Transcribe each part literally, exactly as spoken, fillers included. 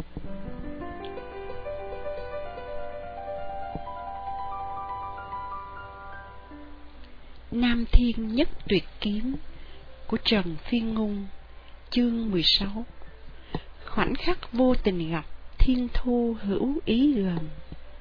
Nam Thiên Nhất Tuyệt Kiếm của Trần Phiên Ngôn. Chương mười sáu. Khoảnh khắc vô tình gặp, thiên thu hữu ý gần.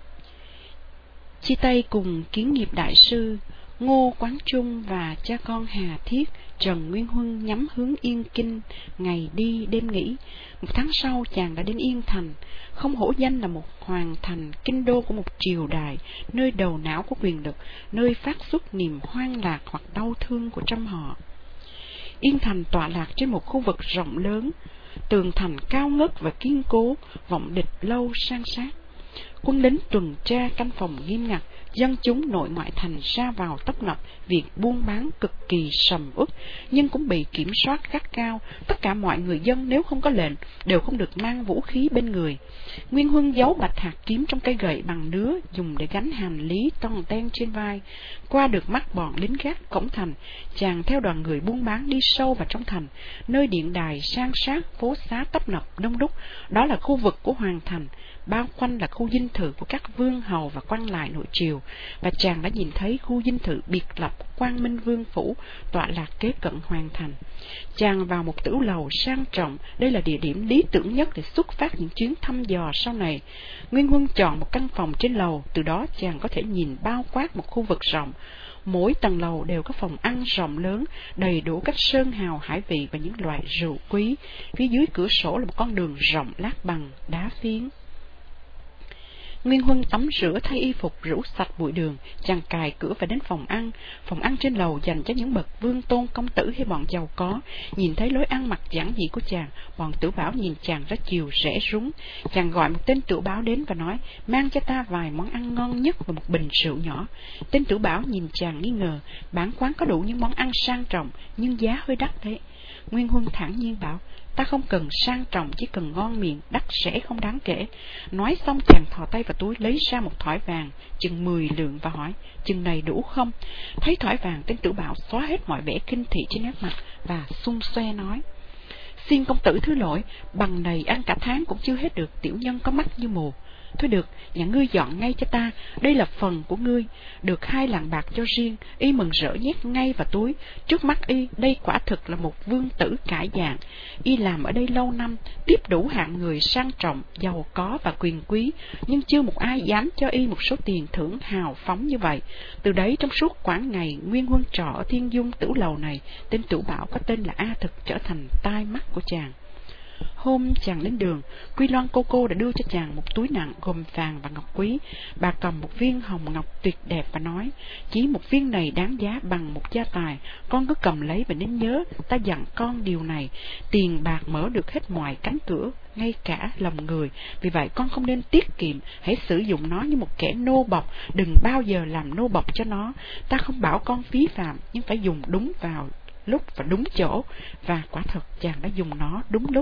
Chia tay cùng Kiến Nghiệp đại sư, Ngô Quán Trung và cha con Hà Thiết, Trần Nguyên Huân nhắm hướng Yên Kinh, ngày đi đêm nghỉ. Một tháng sau chàng đã đến Yên Thành, không hổ danh là một hoàng thành, kinh đô của một triều đại, nơi đầu não của quyền lực, nơi phát xuất niềm hoang lạc hoặc đau thương của trăm họ. Yên Thành tọa lạc trên một khu vực rộng lớn, tường thành cao ngất và kiên cố, vọng địch lâu san sát. Quân lính tuần tra canh phòng nghiêm ngặt, dân chúng nội ngoại thành ra vào tấp nập, việc buôn bán cực kỳ sầm uất, nhưng cũng bị kiểm soát gắt cao. Tất cả mọi người dân nếu không có lệnh đều không được mang vũ khí bên người. Nguyên Huân giấu bạch hạt kiếm trong cây gậy bằng nứa dùng để gánh hành lý tòn ten trên vai. Qua được mắt bọn lính gác cổng thành, chàng theo đoàn người buôn bán đi sâu vào trong thành, nơi điện đài san sát, phố xá tấp nập đông đúc. Đó là khu vực của hoàng thành, bao quanh là khu dinh thự của các vương hầu và quan lại nội triều, và chàng đã nhìn thấy khu dinh thự biệt lập Quang Minh Vương phủ tọa lạc kế cận hoàng thành. Chàng vào một tử lầu sang trọng, đây là địa điểm lý tưởng nhất để xuất phát những chuyến thăm dò sau này. Nguyên Huân chọn một căn phòng trên lầu, từ đó chàng có thể nhìn bao quát một khu vực rộng. Mỗi tầng lầu đều có phòng ăn rộng lớn, đầy đủ các sơn hào hải vị và những loại rượu quý. Phía dưới cửa sổ là một con đường rộng lát bằng đá phiến. Nguyên Huân tắm rửa thay y phục, rũ sạch bụi đường, chàng cài cửa và đến phòng ăn. Phòng ăn trên lầu dành cho những bậc vương tôn công tử hay bọn giàu có. Nhìn thấy lối ăn mặc giản dị của chàng, bọn Tử Bảo nhìn chàng ra chiều rẽ rúng. Chàng gọi một tên Tử Bảo đến và nói: mang cho ta vài món ăn ngon nhất và một bình rượu nhỏ. Tên Tử Bảo nhìn chàng nghi ngờ: bản quán có đủ những món ăn sang trọng, nhưng giá hơi đắt đấy. Nguyên Huân thản nhiên bảo: ta không cần sang trọng, chỉ cần ngon miệng, đắt rẻ không đáng kể. Nói xong chàng thò tay vào túi lấy ra một thỏi vàng chừng mười lượng và hỏi: chừng này đủ không? Thấy thỏi vàng, tên Tử Bảo xóa hết mọi vẻ kinh thị trên nét mặt và xung xoe nói: xin công tử thứ lỗi, bằng này ăn cả tháng cũng chưa hết được, tiểu nhân có mắt như mù. Thôi được, nhà ngươi dọn ngay cho ta, đây là phần của ngươi. Được hai lạng bạc cho riêng, y mừng rỡ nhét ngay vào túi. Trước mắt y, đây quả thực là một vương tử cải dạng. Y làm ở đây lâu năm, tiếp đủ hạng người sang trọng, giàu có và quyền quý, nhưng chưa một ai dám cho y một số tiền thưởng hào phóng như vậy. Từ đấy trong suốt quãng ngày Nguyên Huân trọ ở Thiên Dung Tử lầu này, tên Tử Bảo có tên là A Thực trở thành tai mắt của chàng. Hôm chàng lên đường, Quy Loan cô cô đã đưa cho chàng một túi nặng gồm vàng và ngọc quý. Bà cầm một viên hồng ngọc tuyệt đẹp và nói: chỉ một viên này đáng giá bằng một gia tài, con cứ cầm lấy và nên nhớ, ta dặn con điều này. Tiền bạc mở được hết mọi cánh cửa, ngay cả lòng người. Vì vậy con không nên tiết kiệm, hãy sử dụng nó như một kẻ nô bộc, đừng bao giờ làm nô bộc cho nó. Ta không bảo con phí phạm, nhưng phải dùng đúng vào lúc và đúng chỗ. Và quả thật chàng đã dùng nó đúng lúc.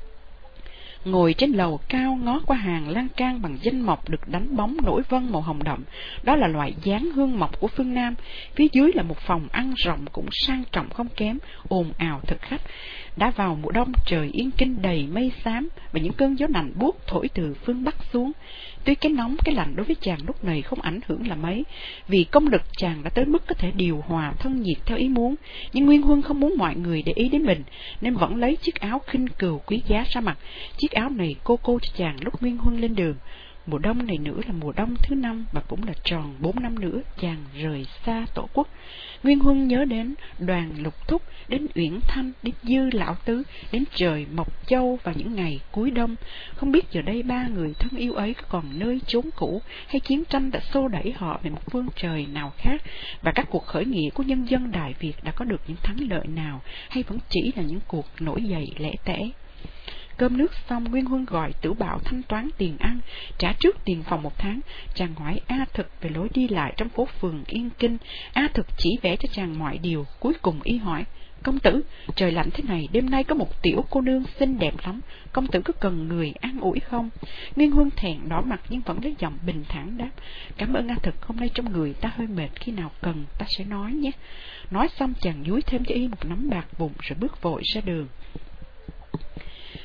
Ngồi trên lầu cao ngó qua hàng lan can bằng danh mộc được đánh bóng nổi vân màu hồng đậm, đó là loại dáng hương mộc của phương Nam. Phía dưới là một phòng ăn rộng cũng sang trọng không kém, ồn ào thực khách. Đã vào mùa đông, trời Yên Kinh đầy mây xám và những cơn gió lạnh buốt thổi từ phương Bắc xuống. Tuy cái nóng cái lạnh đối với chàng lúc này không ảnh hưởng là mấy, vì công lực chàng đã tới mức có thể điều hòa thân nhiệt theo ý muốn. Nhưng Nguyên Huân không muốn mọi người để ý đến mình, nên vẫn lấy chiếc áo khinh cừu quý giá ra mặc. Chiếc áo này cô cô cho chàng lúc Nguyên Huân lên đường. Mùa đông này nữa là mùa đông thứ năm, và cũng là tròn bốn năm nữa chàng rời xa tổ quốc. Nguyên Huân nhớ đến Đoàn Lục Thúc, đến Uyển Thanh, đến Dư Lão Tứ, đến trời Mộc Châu và những ngày cuối đông. Không biết giờ đây ba người thân yêu ấy có còn nơi chốn cũ, hay chiến tranh đã xô đẩy họ về một phương trời nào khác, và các cuộc khởi nghĩa của nhân dân Đại Việt đã có được những thắng lợi nào, hay vẫn chỉ là những cuộc nổi dậy lẻ tẻ. Cơm nước xong, Nguyên Huân gọi Tử Bảo thanh toán tiền ăn, trả trước tiền phòng một tháng. Chàng hỏi A Thực về lối đi lại trong phố phường Yên Kinh. A Thực chỉ vẽ cho chàng mọi điều. Cuối cùng y hỏi: công tử, trời lạnh thế này, đêm nay có một tiểu cô nương xinh đẹp lắm, công tử có cần người an ủi không? Nguyên Huân thẹn đỏ mặt nhưng vẫn lấy giọng bình thản đáp: cảm ơn A Thực, hôm nay trong người ta hơi mệt, khi nào cần ta sẽ nói nhé. Nói xong chàng dúi thêm cho y một nắm bạc vụn rồi bước vội ra đường.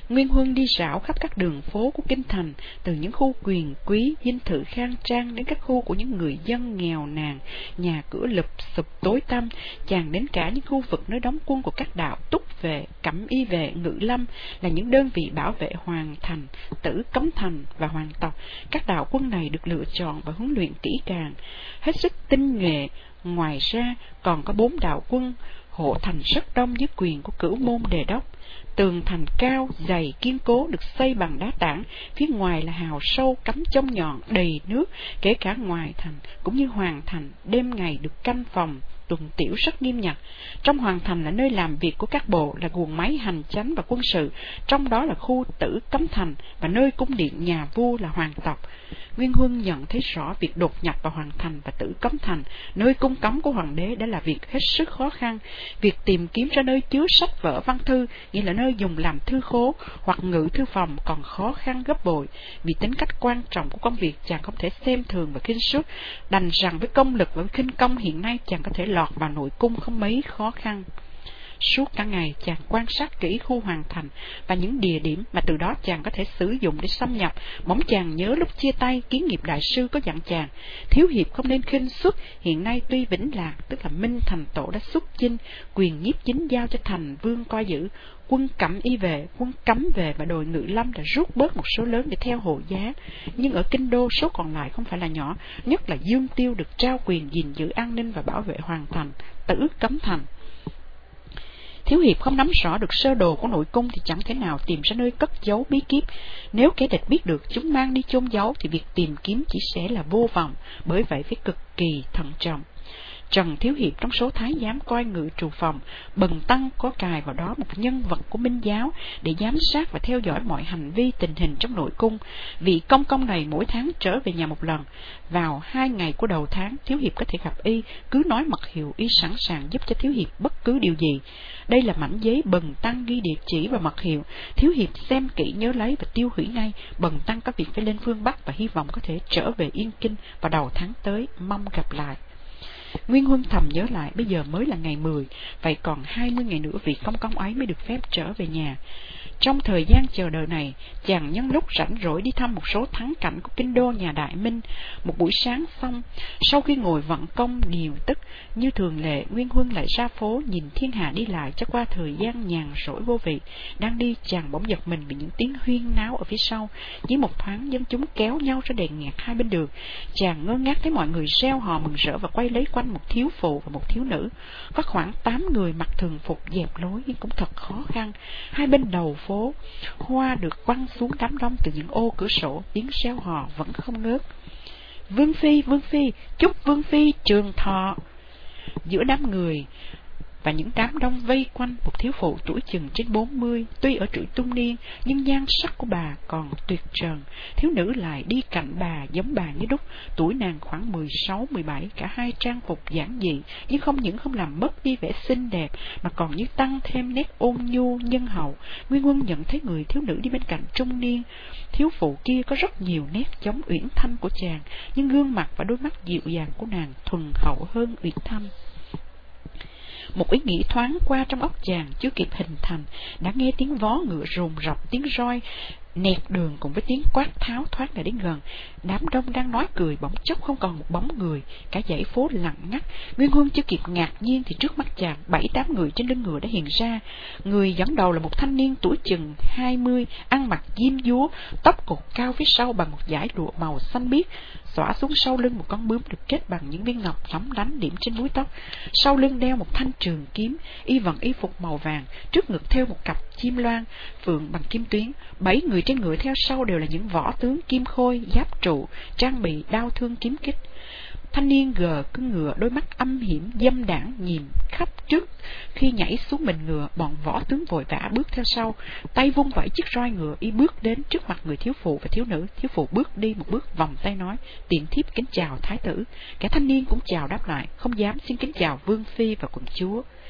Nguyên Huân đi rảo khắp các đường phố của kinh thành, từ những khu quyền quý, dinh thự khang trang đến các khu của những người dân nghèo nàn, nhà cửa lụp xụp tối tăm, chàng đến cả những khu vực nơi đóng quân của các đạo Túc vệ, Cẩm Y vệ, Ngự Lâm, là những đơn vị bảo vệ hoàng thành, Tử Cấm thành và hoàng tộc. Các đạo quân này được lựa chọn và huấn luyện kỹ càng, hết sức tinh nhuệ. Ngoài ra còn có bốn đạo quân hộ thành rất đông dưới quyền của Cửu Môn Đề Đốc. Tường thành cao, dày, kiên cố được xây bằng đá tảng, phía ngoài là hào sâu cắm chông nhọn đầy nước, kể cả ngoài thành cũng như hoàng thành, đêm ngày được canh phòng tuần tiểu rất nghiêm ngặt. Trong hoàng thành là nơi làm việc của các bộ, là guồng máy hành chánh và quân sự, trong đó là khu Tử Cấm thành và nơi cung điện nhà vua là hoàng tộc. Nguyên Huân nhận thấy rõ việc đột nhập vào hoàng thành và Tử Cấm thành, nơi cung cấm của hoàng đế, đã là việc hết sức khó khăn. Việc tìm kiếm ra nơi chứa sách vở văn thư, nghĩa là nơi dùng làm thư khố hoặc ngự thư phòng, còn khó khăn gấp bội. Vì tính cách quan trọng của công việc, chàng không thể xem thường và khinh suất, đành rằng với công lực và với khinh công hiện nay, chàng có thể lọt vào nội cung không mấy khó khăn. Suốt cả ngày chàng quan sát kỹ khu hoàng thành và những địa điểm mà từ đó chàng có thể sử dụng để xâm nhập. Bỗng chàng nhớ lúc chia tay, Kiến Nghiệp đại sư có dặn chàng thiếu hiệp không nên khinh suất. Hiện nay tuy Vĩnh Lạc, tức là Minh Thành Tổ, đã xuất chinh, quyền nhiếp chính giao cho Thành Vương coi giữ, quân Cẩm Y về, quân Cấm về và đội Ngự Lâm đã rút bớt một số lớn để theo hộ giá. Nhưng ở kinh đô số còn lại không phải là nhỏ, nhất là Dương Tiêu được trao quyền gìn giữ an ninh và bảo vệ hoàng thành, Tử Cấm thành. Thiếu hiệp không nắm rõ được sơ đồ của nội cung thì chẳng thể nào tìm ra nơi cất giấu bí kíp. Nếu kẻ địch biết được chúng mang đi chôn giấu thì việc tìm kiếm chỉ sẽ là vô vọng, bởi vậy phải cực kỳ thận trọng. Trần Thiếu Hiệp trong số thái giám coi ngự trù phòng, bần tăng có cài vào đó một nhân vật của Minh giáo để giám sát và theo dõi mọi hành vi tình hình trong nội cung. Vị công công này mỗi tháng trở về nhà một lần. Vào hai ngày của đầu tháng, Thiếu Hiệp có thể gặp y, cứ nói mật hiệu, y sẵn sàng giúp cho Thiếu Hiệp bất cứ điều gì. Đây là mảnh giấy bần tăng ghi địa chỉ và mật hiệu. Thiếu Hiệp xem kỹ nhớ lấy và tiêu hủy ngay. Bần tăng có việc phải lên phương Bắc và hy vọng có thể trở về Yên Kinh vào đầu tháng tới. Mong gặp lại. Nguyên Huân thầm nhớ lại, bây giờ mới là ngày mười, vậy còn hai mươi ngày nữa vị công công ấy mới được phép trở về nhà. Trong thời gian chờ đợi này, chàng nhân lúc rảnh rỗi đi thăm một số thắng cảnh của kinh đô nhà Đại Minh. Một buổi sáng xong, sau khi ngồi vận công điều tức như thường lệ, Nguyên Huân lại ra phố nhìn thiên hạ đi lại cho qua thời gian nhàn rỗi vô vị. Đang đi, chàng bỗng giật mình vì những tiếng huyên náo ở phía sau. Chỉ một thoáng, dân chúng kéo nhau ra đèn nghẹt hai bên đường. Chàng ngơ ngác thấy mọi người reo hò mừng rỡ và quay lấy quanh một thiếu phụ và một thiếu nữ. Có khoảng tám người mặc thường phục dẹp lối nhưng cũng thật khó khăn. Hai bên đầu phố, hoa được quăng xuống đám đông từ những ô cửa sổ, tiếng reo hò vẫn không ngớt. Vương phi, vương phi, chúc vương phi trường thọ. Giữa đám người và những đám đông vây quanh một thiếu phụ tuổi chừng trên bốn mươi, tuy ở tuổi trung niên nhưng nhan sắc của bà còn tuyệt trần. Thiếu nữ lại đi cạnh bà giống bà như đúc, tuổi nàng khoảng mười sáu mười bảy, cả hai trang phục giản dị nhưng không những không làm mất đi vẻ xinh đẹp mà còn như tăng thêm nét ôn nhu nhân hậu. Nguyên Huân nhận thấy người thiếu nữ đi bên cạnh trung niên thiếu phụ kia có rất nhiều nét giống Uyển Thanh của chàng, nhưng gương mặt và đôi mắt dịu dàng của nàng thuần hậu hơn Uyển Thanh. Một ý nghĩ thoáng qua trong óc chàng chưa kịp hình thành, đã nghe tiếng vó ngựa rồn rập, tiếng roi nẹt đường cùng với tiếng quát tháo thoát lại đến gần. Đám đông đang nói cười bỗng chốc không còn một bóng người, cả dãy phố lặng ngắt. Nguyên Huân chưa kịp ngạc nhiên thì trước mắt chàng bảy tám người trên lưng ngựa đã hiện ra. Người dẫn đầu là một thanh niên tuổi chừng hai mươi, ăn mặc diêm dúa, tóc cột cao phía sau bằng một dải lụa màu xanh biếc, xõa xuống sau lưng một con bướm được kết bằng những viên ngọc lóng lánh điểm trên búi tóc. Sau lưng đeo một thanh trường kiếm, y vận y phục màu vàng, trước ngực thêu một cặp chim loan phượng bằng kim tuyến. Bảy người trên ngựa theo sau đều là những võ tướng kim khôi, giáp trụ, trang bị đao thương kiếm kích. Thanh niên gờ cứng ngựa, đôi mắt âm hiểm dâm đãng nhìn khắp trước. Khi nhảy xuống mình ngựa, bọn võ tướng vội vã bước theo sau, tay vung vẩy chiếc roi ngựa, y bước đến trước mặt người thiếu phụ và thiếu nữ. Thiếu phụ bước đi một bước vòng tay nói: "Tiện thiếp kính chào thái tử." Cả thanh niên cũng chào đáp lại, không dám xin kính chào vương phi và quận chúa.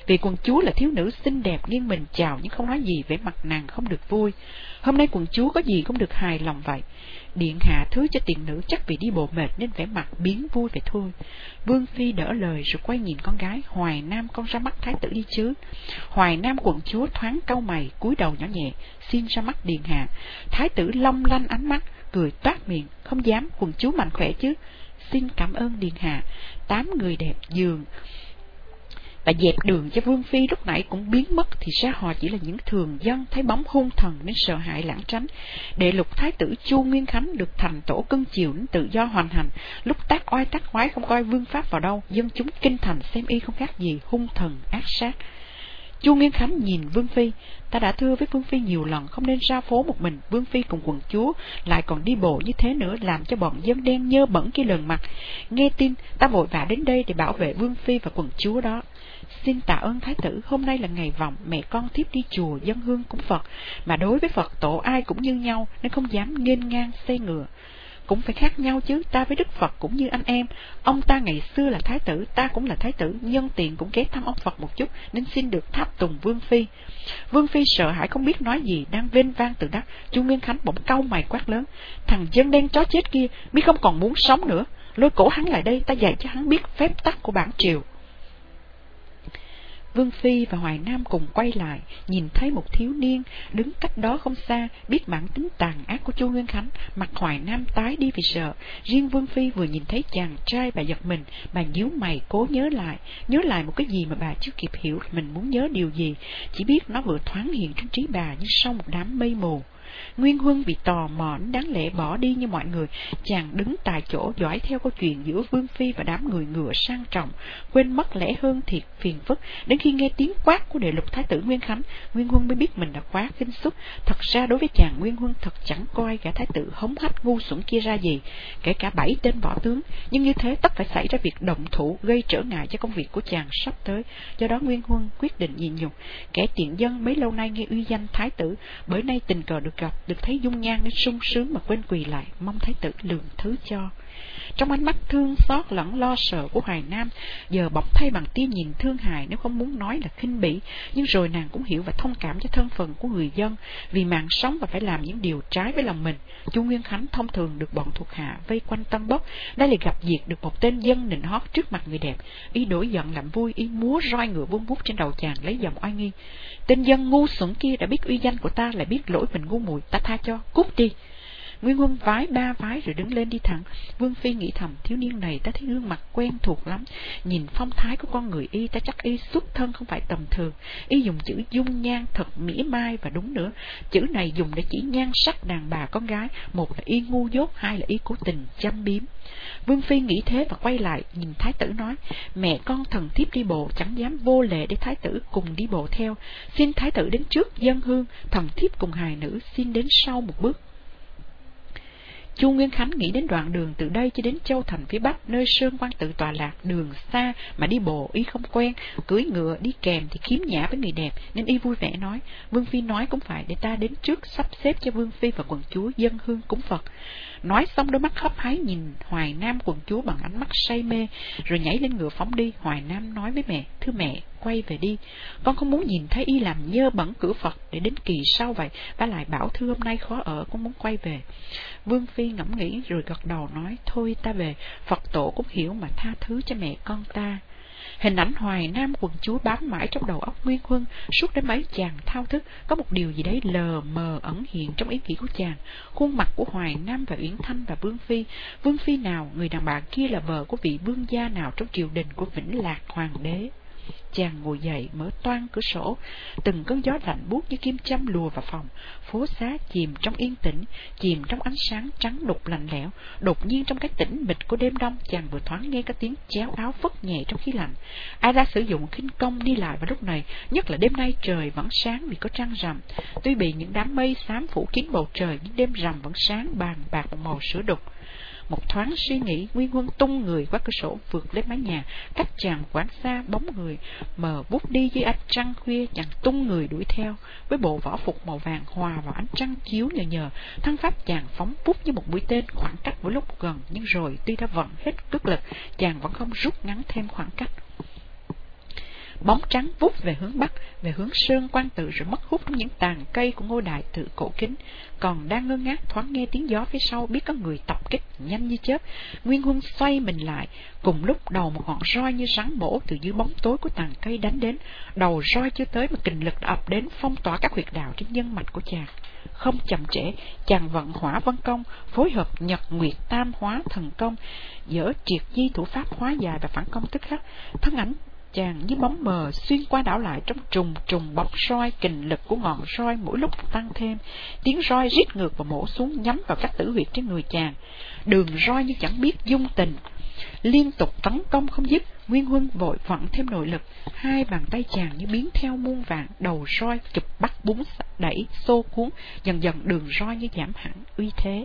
Vì quận chúa là thiếu nữ xinh đẹp nghiêng mình chào nhưng không nói gì, vẻ mặt nàng không được vui. Hôm nay quận chúa có gì cũng được hài lòng vậy. Điện hạ thứ cho tiền nữ chắc vì đi bộ mệt nên vẻ mặt biến vui vậy thôi. Vương phi đỡ lời rồi quay nhìn con gái. Hoài Nam, con ra mắt thái tử đi chứ? Hoài Nam quận chúa thoáng cau mày, cúi đầu nhỏ nhẹ, xin ra mắt điện hạ. Thái tử long lanh ánh mắt, cười toát miệng, không dám, quận chúa mạnh khỏe chứ? Xin cảm ơn điện hạ. Tám người đẹp giường và dẹp đường cho Vương phi lúc nãy cũng biến mất, thì ra họ chỉ là những thường dân thấy bóng hung thần nên sợ hãi lảng tránh. Đệ lục thái tử Chu Nguyên Khánh được thành tổ cưng chiều đến tự do hoành hành, lúc tác oai tác quái không coi vương pháp vào đâu, dân chúng kinh thành xem y không khác gì hung thần ác sát. Chu Nguyên Khánh nhìn Vương phi, ta đã thưa với Vương phi nhiều lần không nên ra phố một mình, Vương phi cùng quận chúa lại còn đi bộ như thế nữa, làm cho bọn dân đen nhơ bẩn kia lờn mặt. Nghe tin ta vội vã đến đây để bảo vệ Vương phi và quận chúa đó. Xin tạ ơn thái tử, hôm nay là ngày vọng, mẹ con thiếp đi chùa dâng hương cúng Phật, mà đối với Phật tổ ai cũng như nhau nên không dám nghênh ngang xe ngựa. Cũng phải khác nhau chứ, ta với Đức Phật cũng như anh em. Ông ta ngày xưa là thái tử, ta cũng là thái tử, nhân tiện cũng ghé thăm ông Phật một chút nên xin được tháp tùng Vương phi. Vương phi sợ hãi không biết nói gì, đang vênh vang tự đắc. Chu Nguyên Khánh bỗng cau mày quát lớn, thằng dân đen chó chết kia biết không còn muốn sống nữa, lôi cổ hắn lại đây, ta dạy cho hắn biết phép tắc của bản triều. Vương phi và Hoài Nam cùng quay lại, nhìn thấy một thiếu niên đứng cách đó không xa, biết bản tính tàn ác của Chu Nguyên Khánh. Mặt Hoài Nam tái đi vì sợ, riêng Vương phi vừa nhìn thấy chàng trai bà giật mình, bà nhíu mày cố nhớ lại, nhớ lại một cái gì mà bà chưa kịp hiểu mình muốn nhớ điều gì, chỉ biết nó vừa thoáng hiện trong trí bà như sau một đám mây mù. Nguyên Huân bị tò mò đáng lẽ bỏ đi như mọi người, chàng đứng tại chỗ dõi theo câu chuyện giữa Vương phi và đám người ngựa sang trọng, quên mất lẽ hơn thiệt phiền phức. Đến khi nghe tiếng quát của đệ lục thái tử Nguyên Khánh, Nguyên Huân mới biết mình đã quá khinh xúc. Thật ra đối với chàng, Nguyên Huân thật chẳng coi gã thái tử hống hách ngu xuẩn kia ra gì, kể cả bảy tên võ tướng, nhưng như thế tất phải xảy ra việc động thủ gây trở ngại cho công việc của chàng sắp tới. Do đó Nguyên Huân quyết định nhịn nhục, kẻ tiện dân mấy lâu nay nghe uy danh thái tử, bởi nay tình cờ được gặp, được thấy dung nhan nên sung sướng mà quên quỳ lại, mong thái tử lượng thứ cho. Trong ánh mắt thương xót lẫn lo sợ của Hoài Nam giờ bỗng thay bằng tia nhìn thương hại, nếu không muốn nói là khinh bỉ, nhưng rồi nàng cũng hiểu và thông cảm cho thân phận của người dân, vì mạng sống và phải làm những điều trái với lòng mình. Chu Nguyên Khánh thông thường được bọn thuộc hạ vây quanh Tân Bốc, đây là gặp diệt được một tên dân nịnh hót trước mặt người đẹp, y đổi giận làm vui, y múa roi ngựa vung vút trên đầu chàng lấy giọng oai nghi. Tên dân ngu xuẩn kia đã biết uy danh của ta, lại biết lỗi mình ngu muội, ta tha cho, cút đi. Nguyên Huân vái ba vái rồi đứng lên đi thẳng. Vương phi nghĩ thầm, thiếu niên này ta thấy gương mặt quen thuộc lắm, nhìn phong thái của con người y ta chắc y xuất thân không phải tầm thường. Y dùng chữ dung nhan thật mỉa mai, và đúng nữa, chữ này dùng để chỉ nhan sắc đàn bà con gái, một là y ngu dốt, hai là y cố tình châm biếm. Vương phi nghĩ thế và quay lại nhìn thái tử nói, mẹ con thần thiếp đi bộ chẳng dám vô lệ để thái tử cùng đi bộ theo, xin thái tử đến trước dâng hương, thần thiếp cùng hài nữ xin đến sau một bước. Chu Nguyên Khánh nghĩ đến đoạn đường từ đây cho đến Châu Thành phía Bắc, nơi Sơn Quan tự tọa lạc, đường xa mà đi bộ y không quen, cưỡi ngựa đi kèm thì khiếm nhã với người đẹp, nên y vui vẻ nói, Vương phi nói cũng phải, để ta đến trước sắp xếp cho Vương phi và quận chúa dâng hương cúng Phật. Nói xong đôi mắt hấp háy nhìn Hoài Nam quận chúa bằng ánh mắt say mê, rồi nhảy lên ngựa phóng đi. Hoài Nam nói với mẹ, thưa mẹ, quay về đi, con không muốn nhìn thấy y làm nhơ bẩn cửa Phật để đến kỳ sau vậy, và lại bảo thưa hôm nay khó ở, con muốn quay về. Vương phi ngẫm nghĩ rồi gật đầu nói, thôi ta về, Phật tổ cũng hiểu mà tha thứ cho mẹ con ta. Hình ảnh Hoài Nam quận chúa bám mãi trong đầu óc Nguyên Huân, suốt đến mấy chàng thao thức, có một điều gì đấy lờ mờ ẩn hiện trong ý nghĩ của chàng. Khuôn mặt của Hoài Nam và Uyển Thanh và Vương phi, Vương phi nào, người đàn bà kia là vợ của vị vương gia nào trong triều đình của Vĩnh Lạc hoàng đế. Chàng ngồi dậy mở toang cửa sổ, từng cơn gió lạnh buốt như kim châm lùa vào phòng. Phố xá chìm trong yên tĩnh, chìm trong ánh sáng trắng đục lạnh lẽo. Đột nhiên trong cái tĩnh mịch của đêm đông, chàng vừa thoáng nghe cái tiếng chéo áo phất nhẹ trong khí lạnh. Ai đã sử dụng khinh công đi lại vào lúc này, nhất là đêm nay trời vẫn sáng vì có trăng rằm. Tuy bị những đám mây xám phủ kín bầu trời, nhưng đêm rằm vẫn sáng bàn bạc một màu sữa đục. Một thoáng suy nghĩ, Nguyên Huân tung người qua cửa sổ vượt lên mái nhà, cách chàng quán xa bóng người mờ vút đi dưới ánh trăng khuya. Chàng tung người đuổi theo với bộ võ phục màu vàng hòa vào ánh trăng chiếu nhờ nhờ. Thân pháp chàng phóng vút như một mũi tên, khoảng cách mỗi lúc gần, nhưng rồi tuy đã vận hết sức lực, chàng vẫn không rút ngắn thêm khoảng cách. bóng trắng vút về hướng bắc, về hướng Sơn Quan Tự, rồi mất hút trong những tàn cây của ngôi đại tự cổ kính. Còn đang ngơ ngác thoáng nghe tiếng gió phía sau, biết có người tập kích nhanh như chớp. Nguyên Huân xoay mình lại, cùng lúc đầu một ngọn roi như rắn mổ từ dưới bóng tối của tàn cây đánh đến. Đầu roi chưa tới mà kình lực đã ập đến, phong tỏa các huyệt đạo trên nhân mạch của chàng. Không chậm trễ, chàng vận Hỏa Vân Công, phối hợp Nhật Nguyệt Tam Hóa Thần Công, dỡ triệt di thủ pháp hóa dài và phản công tức khắc. Thân ảnh chàng như bóng mờ xuyên qua đảo lại trong trùng trùng bóng roi, kình lực của ngọn roi mỗi lúc tăng thêm. Tiếng roi rít ngược và mổ xuống, nhắm vào các tử huyệt trên người chàng. Đường roi như chẳng biết dung tình, liên tục tấn công không dứt. Nguyên Huân vội vận thêm nội lực, hai bàn tay chàng như biến theo muôn vạn, đầu roi chụp bắt búng đẩy xô cuốn, dần dần đường roi như giảm hẳn uy thế.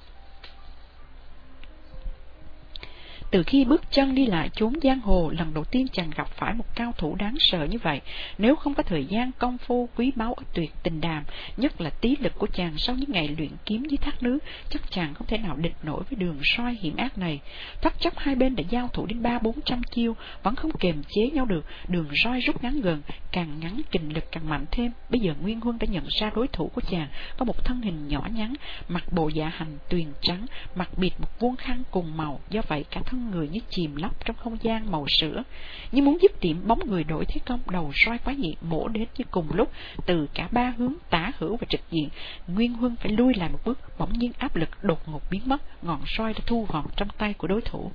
Từ khi bước chân đi lại chốn giang hồ, lần đầu tiên chàng gặp phải một cao thủ đáng sợ như vậy. Nếu không có thời gian công phu quý báu ở Tuyệt Tình Đàm, nhất là tí lực của chàng sau những ngày luyện kiếm dưới thác nước, chắc chàng không thể nào địch nổi với đường roi hiểm ác này. Thoát chốc hai bên đã giao thủ đến ba bốn trăm chiêu, vẫn không kềm chế nhau được. Đường roi rút ngắn gần, càng ngắn kình lực càng mạnh thêm. Bây giờ Nguyên Huân đã nhận ra đối thủ của chàng có một thân hình nhỏ nhắn, mặc bộ dạ hành tuyền trắng, mặc bịt một vuông khăn cùng màu, do vậy cả thân người như chìm lấp trong không gian màu sữa. Như muốn dứt điểm, bóng người đổi thế công, đầu roi quái dị mổ đến như cùng lúc từ cả ba hướng, tả hữu và trực diện. Nguyên Huân phải lui lại một bước, bỗng nhiên áp lực đột ngột biến mất, ngọn roi đã thu gọn trong tay của đối thủ.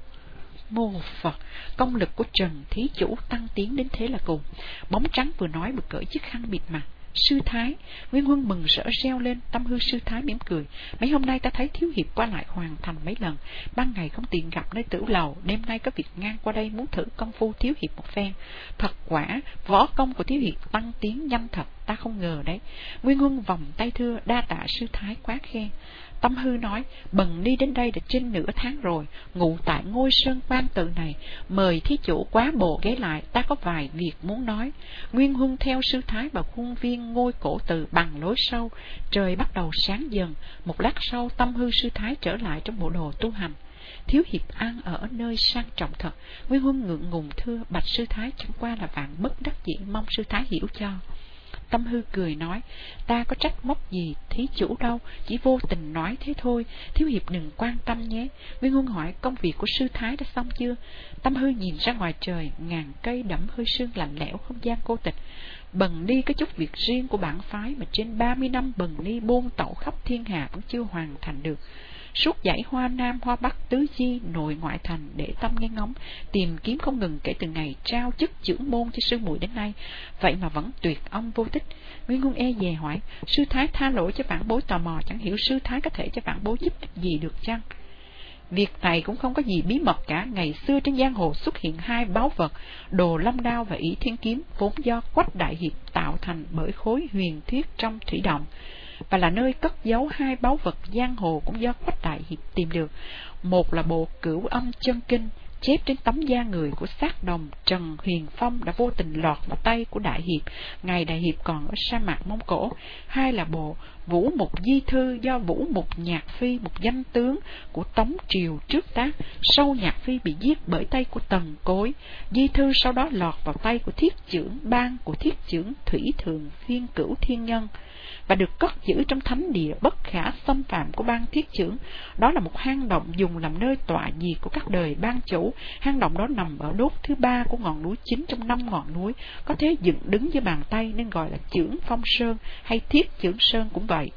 Mô Phật, công lực của Trần thí chủ tăng tiến đến thế là cùng. Bóng trắng vừa nói vừa cởi chiếc khăn bịt mặt. Sư Thái, Nguyên Huân mừng rỡ reo lên. Tâm Hư sư Thái mỉm cười. Mấy hôm nay ta thấy thiếu hiệp qua lại Hoàng Thành mấy lần, ban ngày không tiện gặp nơi Tử Lầu, đêm nay có việc ngang qua đây muốn thử công phu thiếu hiệp một phen. Thật quả, võ công của thiếu hiệp tăng tiến nhanh thật, ta không ngờ đấy. Nguyên Huân vòng tay thưa, đa tạ sư Thái quá khen. Tâm Hư nói, Bần đi đến đây đã trên nửa tháng rồi, ngụ tại ngôi Sơn Quan Tự này, mời thí chủ quá bộ ghé lại, ta có vài việc muốn nói. Nguyên Huân theo sư Thái vào khuôn viên ngôi cổ tự bằng lối sâu. Trời bắt đầu sáng dần, một lát sau Tâm Hư sư Thái trở lại trong bộ đồ tu hành. Thiếu hiệp ăn ở nơi sang trọng thật. Nguyên Huân ngượng ngùng thưa, bạch sư Thái, chẳng qua là vạn bất đắc dĩ, mong sư Thái hiểu cho. Tâm Hư cười nói, ta có trách móc gì thí chủ đâu, chỉ vô tình nói thế thôi, thiếu hiệp đừng quan tâm nhé. Nguyên Huân hỏi, công việc của sư Thái đã xong chưa? Tâm Hư nhìn ra ngoài trời, ngàn cây đẫm hơi sương lạnh lẽo, không gian cô tịch. Bần ni có chút việc riêng của bản phái mà trên ba mươi năm Bần ni buôn tẩu khắp thiên hạ vẫn chưa hoàn thành được. Suốt dãy Hoa Nam, Hoa Bắc, tứ chi, nội ngoại thành để tâm nghe ngóng, tìm kiếm không ngừng kể từ ngày trao chức trưởng môn cho sư muội đến nay, vậy mà vẫn tuyệt ông vô tích. Nguyên Huân e dè hỏi, sư Thái tha lỗi cho vãn bối tò mò, chẳng hiểu sư Thái có thể cho vãn bối giúp ích gì được chăng? Việc này cũng không có gì bí mật cả. Ngày xưa trên giang hồ xuất hiện hai báu vật, Đồ Long Đao và Ỷ Thiên Kiếm, vốn do Quách Đại Hiệp tạo thành bởi khối huyền thuyết trong thủy động, và là nơi cất giấu hai báu vật giang hồ cũng do Quách Đại Hiệp tìm được. Một là bộ Cửu Âm Chân Kinh, chép trên tấm da người của xác đồng Trần Huyền Phong đã vô tình lọt vào tay của Đại Hiệp, ngày Đại Hiệp còn ở sa mạc Mông Cổ. Hai là bộ Vũ Mục Di Thư do Vũ Mục Nhạc Phi, một danh tướng của Tống Triều trước tác. Sau Nhạc Phi bị giết bởi tay của Tần Cối, Di Thư sau đó lọt vào tay của Thiết Chưởng Bang của Thiết Chưởng Thủy Thường Phiên Cửu Thiên Nhân, và được cất giữ trong thánh địa bất khả xâm phạm của Bang Thiết Chưởng. Đó là một hang động dùng làm nơi tọa diệt của các đời bang chủ. Hang động đó nằm ở đốt thứ ba của ngọn núi chính trong năm ngọn núi, có thể dựng đứng dưới bàn tay nên gọi là Chưởng Phong Sơn hay Thiết Chưởng Sơn cũng vậy.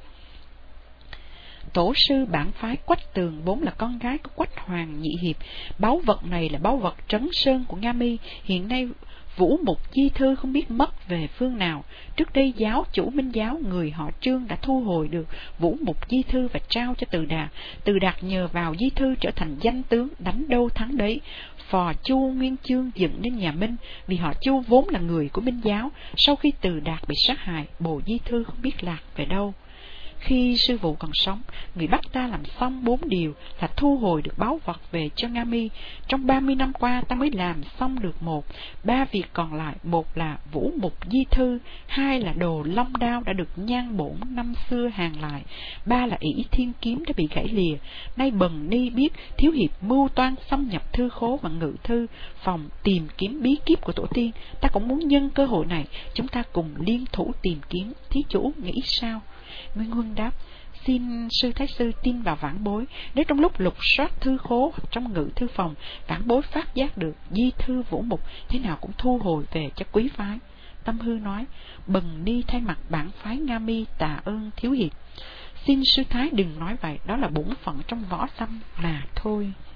Tổ sư bản phái Quách Tường vốn là con gái của Quách Hoàng Nhị Hiệp. Báu vật này là báu vật trấn sơn của Nga Mi. Hiện nay Vũ Mục Di Thư không biết mất về phương nào. Trước đây giáo chủ Minh Giáo, người họ Trương, đã thu hồi được Vũ Mục Di Thư và trao cho Từ Đạt. Từ Đạt nhờ vào Di Thư trở thành danh tướng, đánh đâu thắng đấy. Phò Chu Nguyên Chương dựng nên nhà Minh, vì họ Chu vốn là người của Minh Giáo. Sau khi Từ Đạt bị sát hại, bộ Di Thư không biết lạc về đâu. Khi sư phụ còn sống, người bắt ta làm xong bốn điều là thu hồi được báu vật về cho Nga Mi. Trong ba mươi năm qua ta mới làm xong được một. Ba việc còn lại, một là vũ mục di thư, hai là đồ long đao đã được nhan bổn năm xưa hàng lại, ba là ỷ thiên kiếm đã bị gãy lìa. Nay Bần Ni biết thiếu hiệp mưu toan xâm nhập thư khố và ngự thư phòng tìm kiếm bí kíp của tổ tiên, ta cũng muốn nhân cơ hội này chúng ta cùng liên thủ tìm kiếm. Thí chủ nghĩ sao? Nguyên Huân đáp: Xin sư thái sư tin vào vãn bối. Nếu trong lúc lục soát thư khố hoặc trong ngự thư phòng, vãn bối phát giác được di thư vũ mục, thế nào cũng thu hồi về cho quý phái. Tâm Hư nói: Bần Ni thay mặt bản phái Nga Mi tạ ơn thiếu hiệp. Xin sư thái đừng nói vậy, đó là bổn phận trong võ lâm mà thôi.